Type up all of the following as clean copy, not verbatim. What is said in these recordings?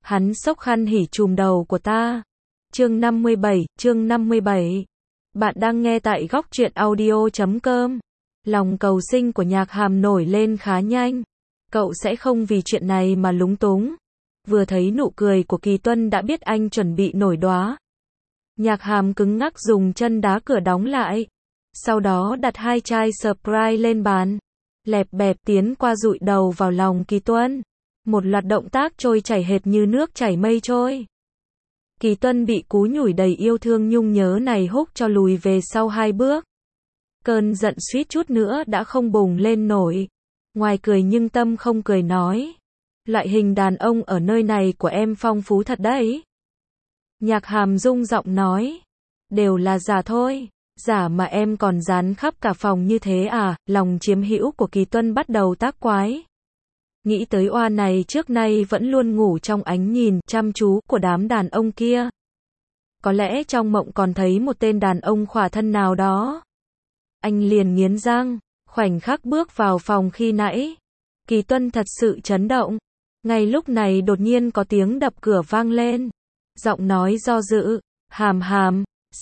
Hắn xốc khăn hỉ trùm đầu của ta. Chương 57. Bạn đang nghe tại góc truyện audio.com. Lòng cầu sinh của Nhạc Hàm nổi lên khá nhanh. Cậu sẽ không vì chuyện này mà lúng túng. Vừa thấy nụ cười của Kỳ Tuân đã biết anh chuẩn bị nổi đoá. Nhạc Hàm cứng ngắc dùng chân đá cửa đóng lại. Sau đó đặt 2 chai Sprite lên bàn. Lẹp bẹp tiến qua dụi đầu vào lòng Kỳ Tuân. Một loạt động tác trôi chảy hệt như nước chảy mây trôi. Kỳ Tuân bị cú nhủi đầy yêu thương nhung nhớ này húc cho lùi về sau 2 bước. Cơn giận suýt chút nữa đã không bùng lên nổi. Ngoài cười nhưng tâm không cười nói. Loại hình đàn ông ở nơi này của em phong phú thật đấy. Nhạc Hàm rung giọng nói. Đều là giả thôi. Giả mà em còn dán khắp cả phòng như thế à? Lòng chiếm hữu của Kỳ Tuân bắt đầu tác quái. Nghĩ tới oa này trước nay vẫn luôn ngủ trong ánh nhìn chăm chú của đám đàn ông kia. Có lẽ trong mộng còn thấy một tên đàn ông khỏa thân nào đó. Anh liền nghiến răng, khoảnh khắc bước vào phòng khi nãy. Kỳ Tuân thật sự chấn động. Ngay lúc này đột nhiên có tiếng đập cửa vang lên. Giọng nói do dự, Hàm,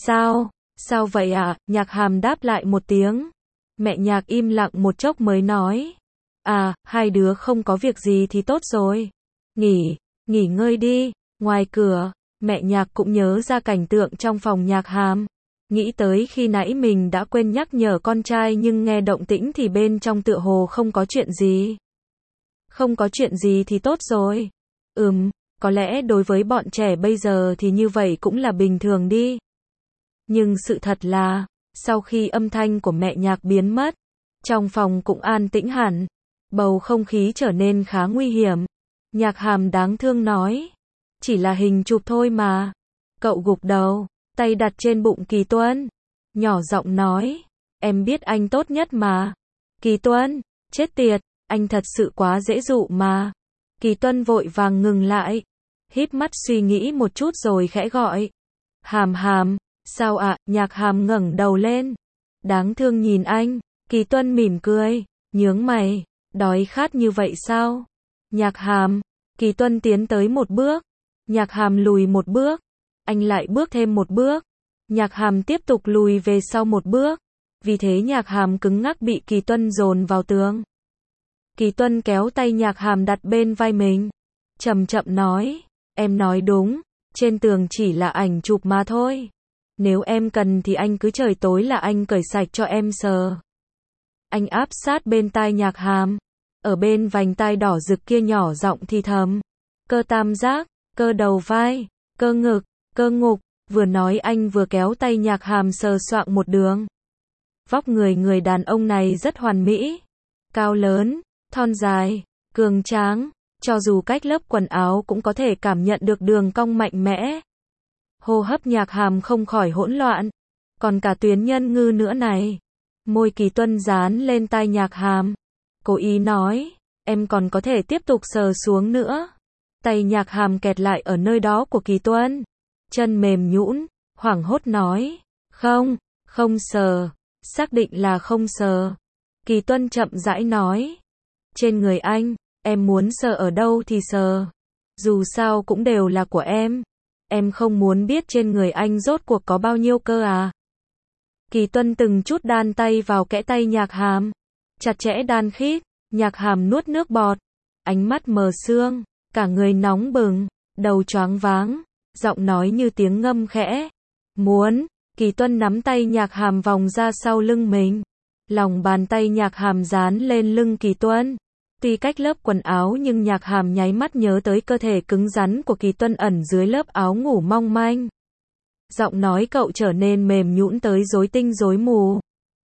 sao vậy ạ? Nhạc Hàm đáp lại một tiếng. Mẹ Nhạc im lặng một chốc mới nói. À, hai đứa không có việc gì thì tốt rồi. Nghỉ ngơi đi. Ngoài cửa, mẹ Nhạc cũng nhớ ra cảnh tượng trong phòng Nhạc Hàm. Nghĩ tới khi nãy mình đã quên nhắc nhở con trai nhưng nghe động tĩnh thì bên trong tựa hồ không có chuyện gì. Không có chuyện gì thì tốt rồi. Có lẽ đối với bọn trẻ bây giờ thì như vậy cũng là bình thường đi. Nhưng sự thật là, sau khi âm thanh của mẹ Nhạc biến mất, trong phòng cũng an tĩnh hẳn. Bầu không khí trở nên khá nguy hiểm. Nhạc Hàm đáng thương nói. Chỉ là hình chụp thôi mà. Cậu gục đầu, tay đặt trên bụng Kỳ Tuân. Nhỏ giọng nói. Em biết anh tốt nhất mà. Kỳ Tuân, chết tiệt, anh thật sự quá dễ dụ mà. Kỳ Tuân vội vàng ngừng lại. Híp mắt suy nghĩ một chút rồi khẽ gọi. Hàm, sao ạ? Nhạc Hàm ngẩng đầu lên. Đáng thương nhìn anh. Kỳ Tuân mỉm cười, nhướng mày. Đói khát như vậy sao? Nhạc Hàm. Kỳ Tuân tiến tới một bước. Nhạc Hàm lùi một bước. Anh lại bước thêm một bước. Nhạc Hàm tiếp tục lùi về sau một bước. Vì thế Nhạc Hàm cứng ngắc bị Kỳ Tuân dồn vào tường. Kỳ Tuân kéo tay Nhạc Hàm đặt bên vai mình. Chậm chậm nói. Em nói đúng. Trên tường chỉ là ảnh chụp mà thôi. Nếu em cần thì anh cứ trời tối là anh cởi sạch cho em sờ. Anh áp sát bên tai Nhạc Hàm. Ở bên vành tai đỏ rực kia nhỏ giọng thì thầm. Cơ tam giác, cơ đầu vai, cơ ngực, cơ ngục. Vừa nói anh vừa kéo tay Nhạc Hàm sờ soạng một đường. Vóc người đàn ông này rất hoàn mỹ. Cao lớn, thon dài, cường tráng. Cho dù cách lớp quần áo cũng có thể cảm nhận được đường cong mạnh mẽ. Hô hấp Nhạc Hàm không khỏi hỗn loạn. Còn cả tuyến nhân ngư nữa này. Môi Kỳ Tuân dán lên tai Nhạc Hàm. Cố ý nói, em còn có thể tiếp tục sờ xuống nữa. Tay Nhạc Hàm kẹt lại ở nơi đó của Kỳ Tuân. Chân mềm nhũn, hoảng hốt nói, không sờ, xác định là không sờ. Kỳ Tuân chậm rãi nói, trên người anh, em muốn sờ ở đâu thì sờ. Dù sao cũng đều là của em không muốn biết trên người anh rốt cuộc có bao nhiêu cơ à. Kỳ Tuân từng chút đan tay vào kẽ tay Nhạc Hàm. Chặt chẽ đan khít, Nhạc Hàm nuốt nước bọt. Ánh mắt mờ sương, cả người nóng bừng, đầu choáng váng, giọng nói như tiếng ngâm khẽ. Muốn, Kỳ Tuân nắm tay Nhạc Hàm vòng ra sau lưng mình. Lòng bàn tay Nhạc Hàm dán lên lưng Kỳ Tuân. Tuy cách lớp quần áo nhưng Nhạc Hàm nháy mắt nhớ tới cơ thể cứng rắn của Kỳ Tuân ẩn dưới lớp áo ngủ mong manh. Giọng nói cậu trở nên mềm nhũn tới rối tinh rối mù.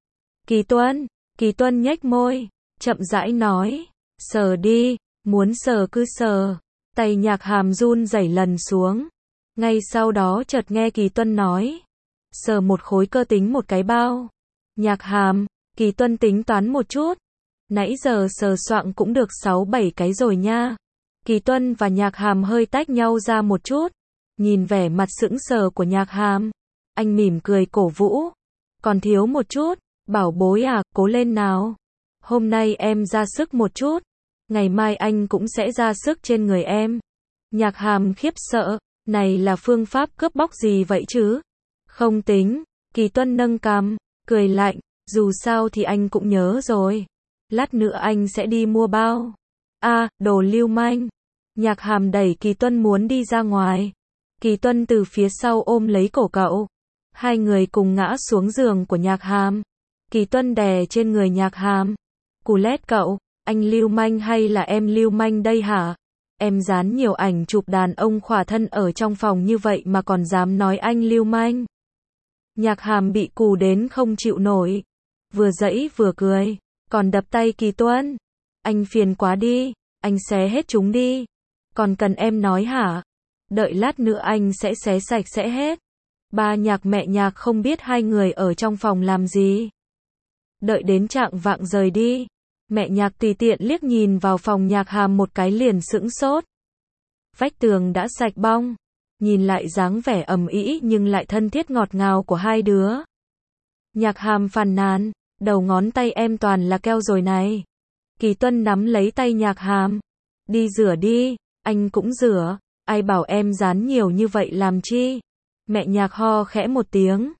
Kỳ Tuân nhếch môi, chậm rãi nói, sờ đi, muốn sờ cứ sờ. Tay Nhạc Hàm run rẩy lần xuống. Ngay sau đó chợt nghe Kỳ Tuân nói, sờ một khối cơ tính một cái bao. Nhạc Hàm, Kỳ Tuân tính toán một chút. Nãy giờ sờ soạng cũng được 6-7 cái rồi nha. Kỳ Tuân và Nhạc Hàm hơi tách nhau ra một chút. Nhìn vẻ mặt sững sờ của Nhạc Hàm, anh mỉm cười cổ vũ. Còn thiếu một chút, bảo bối à, cố lên nào. Hôm nay em ra sức một chút, ngày mai anh cũng sẽ ra sức trên người em. Nhạc Hàm khiếp sợ, này là phương pháp cướp bóc gì vậy chứ? Không tính, Kỳ Tuân nâng cằm, cười lạnh, dù sao thì anh cũng nhớ rồi. Lát nữa anh sẽ đi mua bao. Đồ lưu manh. Nhạc Hàm đẩy Kỳ Tuân muốn đi ra ngoài. Kỳ Tuân từ phía sau ôm lấy cổ cậu. Hai người cùng ngã xuống giường của Nhạc Hàm. Kỳ Tuân đè trên người Nhạc Hàm. Cú lét cậu, anh lưu manh hay là em lưu manh đây hả? Em dán nhiều ảnh chụp đàn ông khỏa thân ở trong phòng như vậy mà còn dám nói anh lưu manh. Nhạc Hàm bị cù đến không chịu nổi. Vừa giãy vừa cười, còn đập tay Kỳ Tuân. Anh phiền quá đi, anh xé hết chúng đi. Còn cần em nói hả? Đợi lát nữa anh sẽ xé sạch sẽ hết. Ba Nhạc mẹ Nhạc không biết hai người ở trong phòng làm gì. Đợi đến trạng vạng rời đi. Mẹ Nhạc tùy tiện liếc nhìn vào phòng Nhạc Hàm một cái liền sững sốt. Vách tường đã sạch bong. Nhìn lại dáng vẻ ầm ĩ nhưng lại thân thiết ngọt ngào của hai đứa. Nhạc Hàm phàn nàn, đầu ngón tay em toàn là keo rồi này. Kỳ Tuân nắm lấy tay Nhạc Hàm. Đi rửa đi, anh cũng rửa, ai bảo em dán nhiều như vậy làm chi? Mẹ Nhạc ho khẽ một tiếng.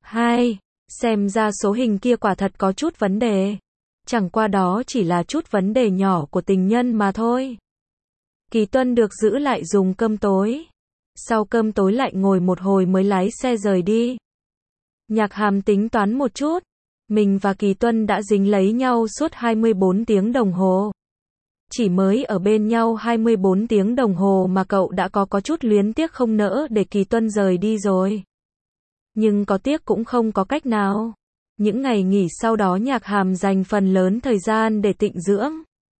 Xem ra số hình kia quả thật có chút vấn đề. Chẳng qua đó chỉ là chút vấn đề nhỏ của tình nhân mà thôi. Kỳ Tuân được giữ lại dùng cơm tối. Sau cơm tối lại ngồi một hồi mới lái xe rời đi. Nhạc Hàm tính toán một chút. Mình và Kỳ Tuân đã dính lấy nhau suốt 24 tiếng đồng hồ. Chỉ mới ở bên nhau 24 tiếng đồng hồ mà cậu đã có chút luyến tiếc không nỡ để Kỳ Tuân rời đi rồi. Nhưng có tiếc cũng không có cách nào. Những ngày nghỉ sau đó Nhạc Hàm dành phần lớn thời gian để tịnh dưỡng.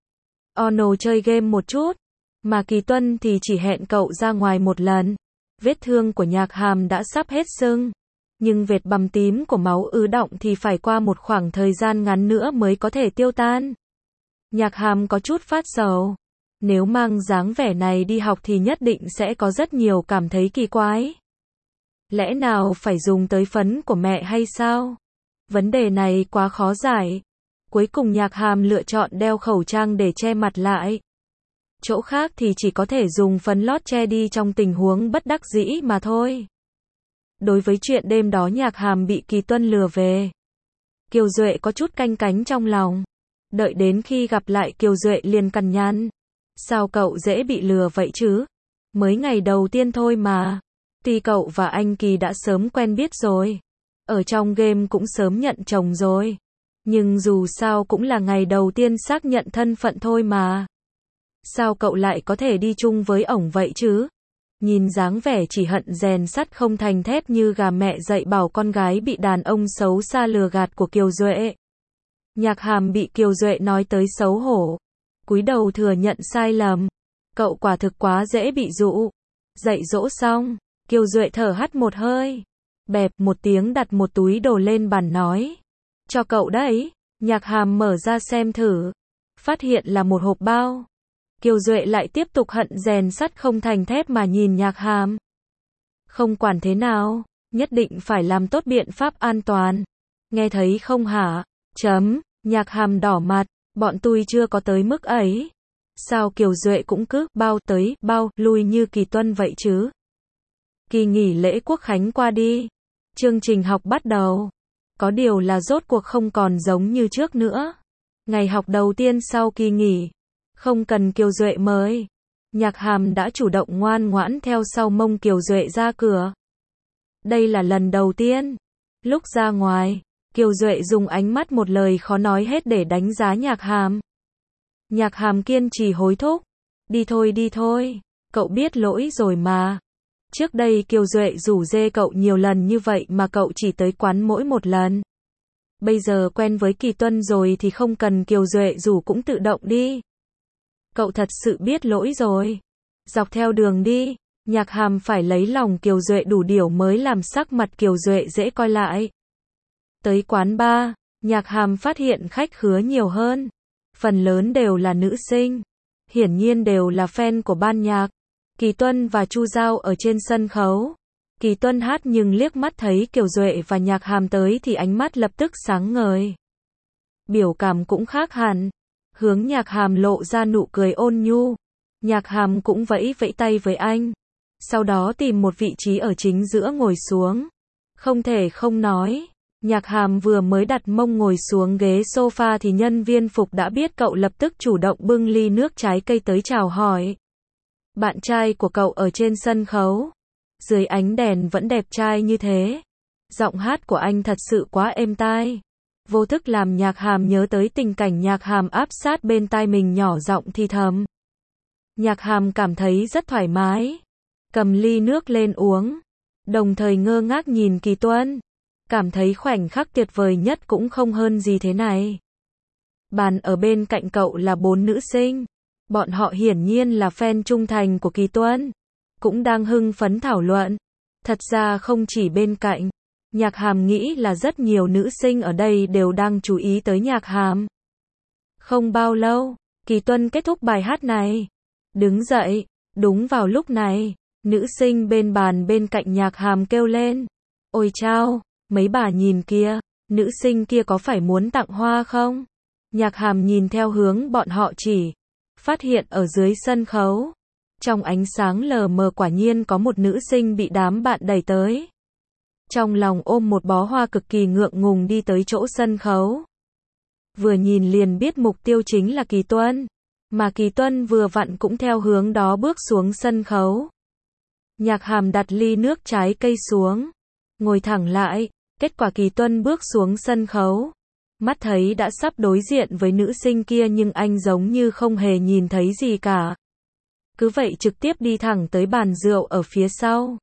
Ono chơi game một chút. Mà Kỳ Tuân thì chỉ hẹn cậu ra ngoài một lần. Vết thương của Nhạc Hàm đã sắp hết sưng. Nhưng vệt bầm tím của máu ứ đọng thì phải qua một khoảng thời gian ngắn nữa mới có thể tiêu tan. Nhạc Hàm có chút phát sầu. Nếu mang dáng vẻ này đi học thì nhất định sẽ có rất nhiều cảm thấy kỳ quái. Lẽ nào phải dùng tới phấn của mẹ hay sao? Vấn đề này quá khó giải. Cuối cùng Nhạc Hàm lựa chọn đeo khẩu trang để che mặt lại. Chỗ khác thì chỉ có thể dùng phấn lót che đi trong tình huống bất đắc dĩ mà thôi. Đối với chuyện đêm đó Nhạc Hàm bị Kỳ Tuân lừa về, Kiều Duệ có chút canh cánh trong lòng. Đợi đến khi gặp lại Kiều Duệ liền cằn nhằn. Sao cậu dễ bị lừa vậy chứ? Mới ngày đầu tiên thôi mà. Tuy cậu và anh Kỳ đã sớm quen biết rồi. Ở trong game cũng sớm nhận chồng rồi. Nhưng dù sao cũng là ngày đầu tiên xác nhận thân phận thôi mà. Sao cậu lại có thể đi chung với ổng vậy chứ? Nhìn dáng vẻ chỉ hận rèn sắt không thành thép như gà mẹ dạy bảo con gái bị đàn ông xấu xa lừa gạt của Kiều Duệ. Nhạc Hàm bị Kiều Duệ nói tới xấu hổ. Cúi đầu thừa nhận sai lầm. Cậu quả thực quá dễ bị dụ. Dạy dỗ xong, Kiều Duệ thở hắt một hơi. Bẹp một tiếng đặt một túi đồ lên bàn nói. Cho cậu đấy. Nhạc Hàm mở ra xem thử. Phát hiện là một hộp bao. Kiều Duệ lại tiếp tục hận rèn sắt không thành thép mà nhìn Nhạc Hàm. Không quản thế nào, nhất định phải làm tốt biện pháp an toàn. Nghe thấy không hả? Nhạc Hàm đỏ mặt, bọn tôi chưa có tới mức ấy. Sao Kiều Duệ cũng cứ bao tới, bao lui như Kỳ Tuân vậy chứ? Kỳ nghỉ lễ Quốc khánh qua đi. Chương trình học bắt đầu. Có điều là rốt cuộc không còn giống như trước nữa. Ngày học đầu tiên sau kỳ nghỉ. Không cần Kiều Duệ mời. Nhạc Hàm đã chủ động ngoan ngoãn theo sau mông Kiều Duệ ra cửa. Đây là lần đầu tiên. Lúc ra ngoài, Kiều Duệ dùng ánh mắt một lời khó nói hết để đánh giá Nhạc Hàm. Nhạc Hàm kiên trì hối thúc. Đi thôi. Cậu biết lỗi rồi mà. Trước đây Kiều Duệ rủ dê cậu nhiều lần như vậy mà cậu chỉ tới quán mỗi một lần. Bây giờ quen với Kỳ Tuân rồi thì không cần Kiều Duệ rủ cũng tự động đi. Cậu thật sự biết lỗi rồi. Dọc theo đường đi, Nhạc Hàm phải lấy lòng Kiều Duệ đủ điều mới làm sắc mặt Kiều Duệ dễ coi lại. Tới quán bar, Nhạc Hàm phát hiện khách khứa nhiều hơn. Phần lớn đều là nữ sinh. Hiển nhiên đều là fan của ban nhạc. Kỳ Tuân và Chu Giao ở trên sân khấu. Kỳ Tuân hát nhưng liếc mắt thấy Kiều Duệ và Nhạc Hàm tới thì ánh mắt lập tức sáng ngời. Biểu cảm cũng khác hẳn. Hướng Nhạc Hàm lộ ra nụ cười ôn nhu. Nhạc Hàm cũng vẫy vẫy tay với anh. Sau đó tìm một vị trí ở chính giữa ngồi xuống. Không thể không nói, Nhạc Hàm vừa mới đặt mông ngồi xuống ghế sofa thì nhân viên phục đã biết cậu, lập tức chủ động bưng ly nước trái cây tới chào hỏi. Bạn trai của cậu ở trên sân khấu, dưới ánh đèn vẫn đẹp trai như thế. Giọng hát của anh thật sự quá êm tai. Vô thức làm Nhạc Hàm nhớ tới tình cảnh Nhạc Hàm áp sát bên tai mình nhỏ giọng thì thầm. Nhạc Hàm cảm thấy rất thoải mái. Cầm ly nước lên uống. Đồng thời ngơ ngác nhìn Kỳ Tuân. Cảm thấy khoảnh khắc tuyệt vời nhất cũng không hơn gì thế này. Bàn ở bên cạnh cậu là 4 nữ sinh. Bọn họ hiển nhiên là fan trung thành của Kỳ Tuân. Cũng đang hưng phấn thảo luận. Thật ra không chỉ bên cạnh. Nhạc Hàm nghĩ là rất nhiều nữ sinh ở đây đều đang chú ý tới Nhạc Hàm. Không bao lâu, Kỳ Tuân kết thúc bài hát này. Đứng dậy, đúng vào lúc này, nữ sinh bên bàn bên cạnh Nhạc Hàm kêu lên. Ôi chao, mấy bà nhìn kia, nữ sinh kia có phải muốn tặng hoa không? Nhạc Hàm nhìn theo hướng bọn họ chỉ, phát hiện ở dưới sân khấu. Trong ánh sáng lờ mờ quả nhiên có một nữ sinh bị đám bạn đẩy tới. Trong lòng ôm một bó hoa cực kỳ ngượng ngùng đi tới chỗ sân khấu. Vừa nhìn liền biết mục tiêu chính là Kỳ Tuân. Mà Kỳ Tuân vừa vặn cũng theo hướng đó bước xuống sân khấu. Nhạc Hàm đặt ly nước trái cây xuống. Ngồi thẳng lại. Kết quả Kỳ Tuân bước xuống sân khấu. Mắt thấy đã sắp đối diện với nữ sinh kia nhưng anh giống như không hề nhìn thấy gì cả. Cứ vậy trực tiếp đi thẳng tới bàn rượu ở phía sau.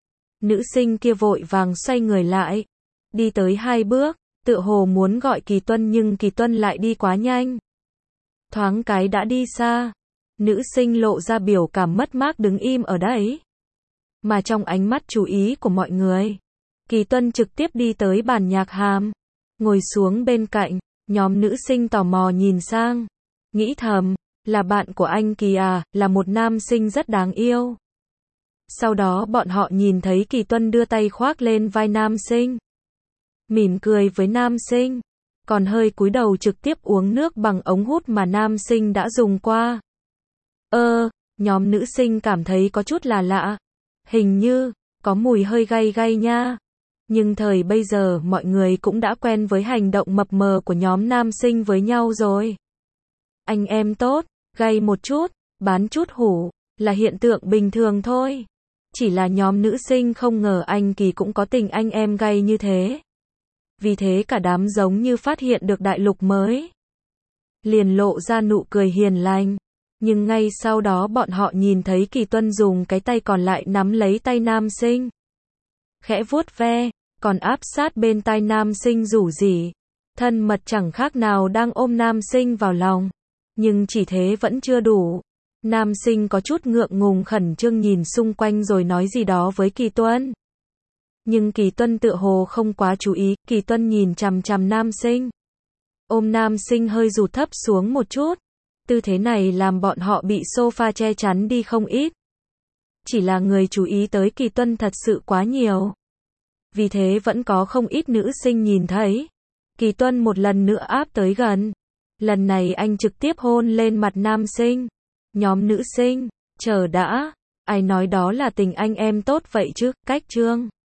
Nữ sinh kia vội vàng xoay người lại. Đi tới 2 bước, tựa hồ muốn gọi Kỳ Tuân nhưng Kỳ Tuân lại đi quá nhanh. Thoáng cái đã đi xa. Nữ sinh lộ ra biểu cảm mất mát đứng im ở đấy. Mà trong ánh mắt chú ý của mọi người, Kỳ Tuân trực tiếp đi tới bàn Nhạc Hàm. Ngồi xuống bên cạnh, nhóm nữ sinh tò mò nhìn sang. Nghĩ thầm, là bạn của anh Kỳ à, là một nam sinh rất đáng yêu. Sau đó bọn họ nhìn thấy Kỳ Tuân đưa tay khoác lên vai nam sinh. Mỉm cười với nam sinh. Còn hơi cúi đầu trực tiếp uống nước bằng ống hút mà nam sinh đã dùng qua. Nhóm nữ sinh cảm thấy có chút là lạ. Hình như, có mùi hơi gay gay nha. Nhưng thời bây giờ mọi người cũng đã quen với hành động mập mờ của nhóm nam sinh với nhau rồi. Anh em tốt, gay một chút, bán chút hủ, là hiện tượng bình thường thôi. Chỉ là nhóm nữ sinh không ngờ anh Kỳ cũng có tình anh em gay như thế. Vì thế cả đám giống như phát hiện được đại lục mới. Liền lộ ra nụ cười hiền lành. Nhưng ngay sau đó bọn họ nhìn thấy Kỳ Tuân dùng cái tay còn lại nắm lấy tay nam sinh. Khẽ vuốt ve, còn áp sát bên tai nam sinh rủ rỉ. Thân mật chẳng khác nào đang ôm nam sinh vào lòng. Nhưng chỉ thế vẫn chưa đủ. Nam sinh có chút ngượng ngùng khẩn trương nhìn xung quanh rồi nói gì đó với Kỳ Tuân. Nhưng Kỳ Tuân tựa hồ không quá chú ý, Kỳ Tuân nhìn chằm chằm nam sinh. Ôm nam sinh hơi rụt thấp xuống một chút. Tư thế này làm bọn họ bị sofa che chắn đi không ít. Chỉ là người chú ý tới Kỳ Tuân thật sự quá nhiều. Vì thế vẫn có không ít nữ sinh nhìn thấy. Kỳ Tuân một lần nữa áp tới gần. Lần này anh trực tiếp hôn lên mặt nam sinh. Nhóm nữ sinh, chờ đã. Ai nói đó là tình anh em tốt vậy chứ, cách chương.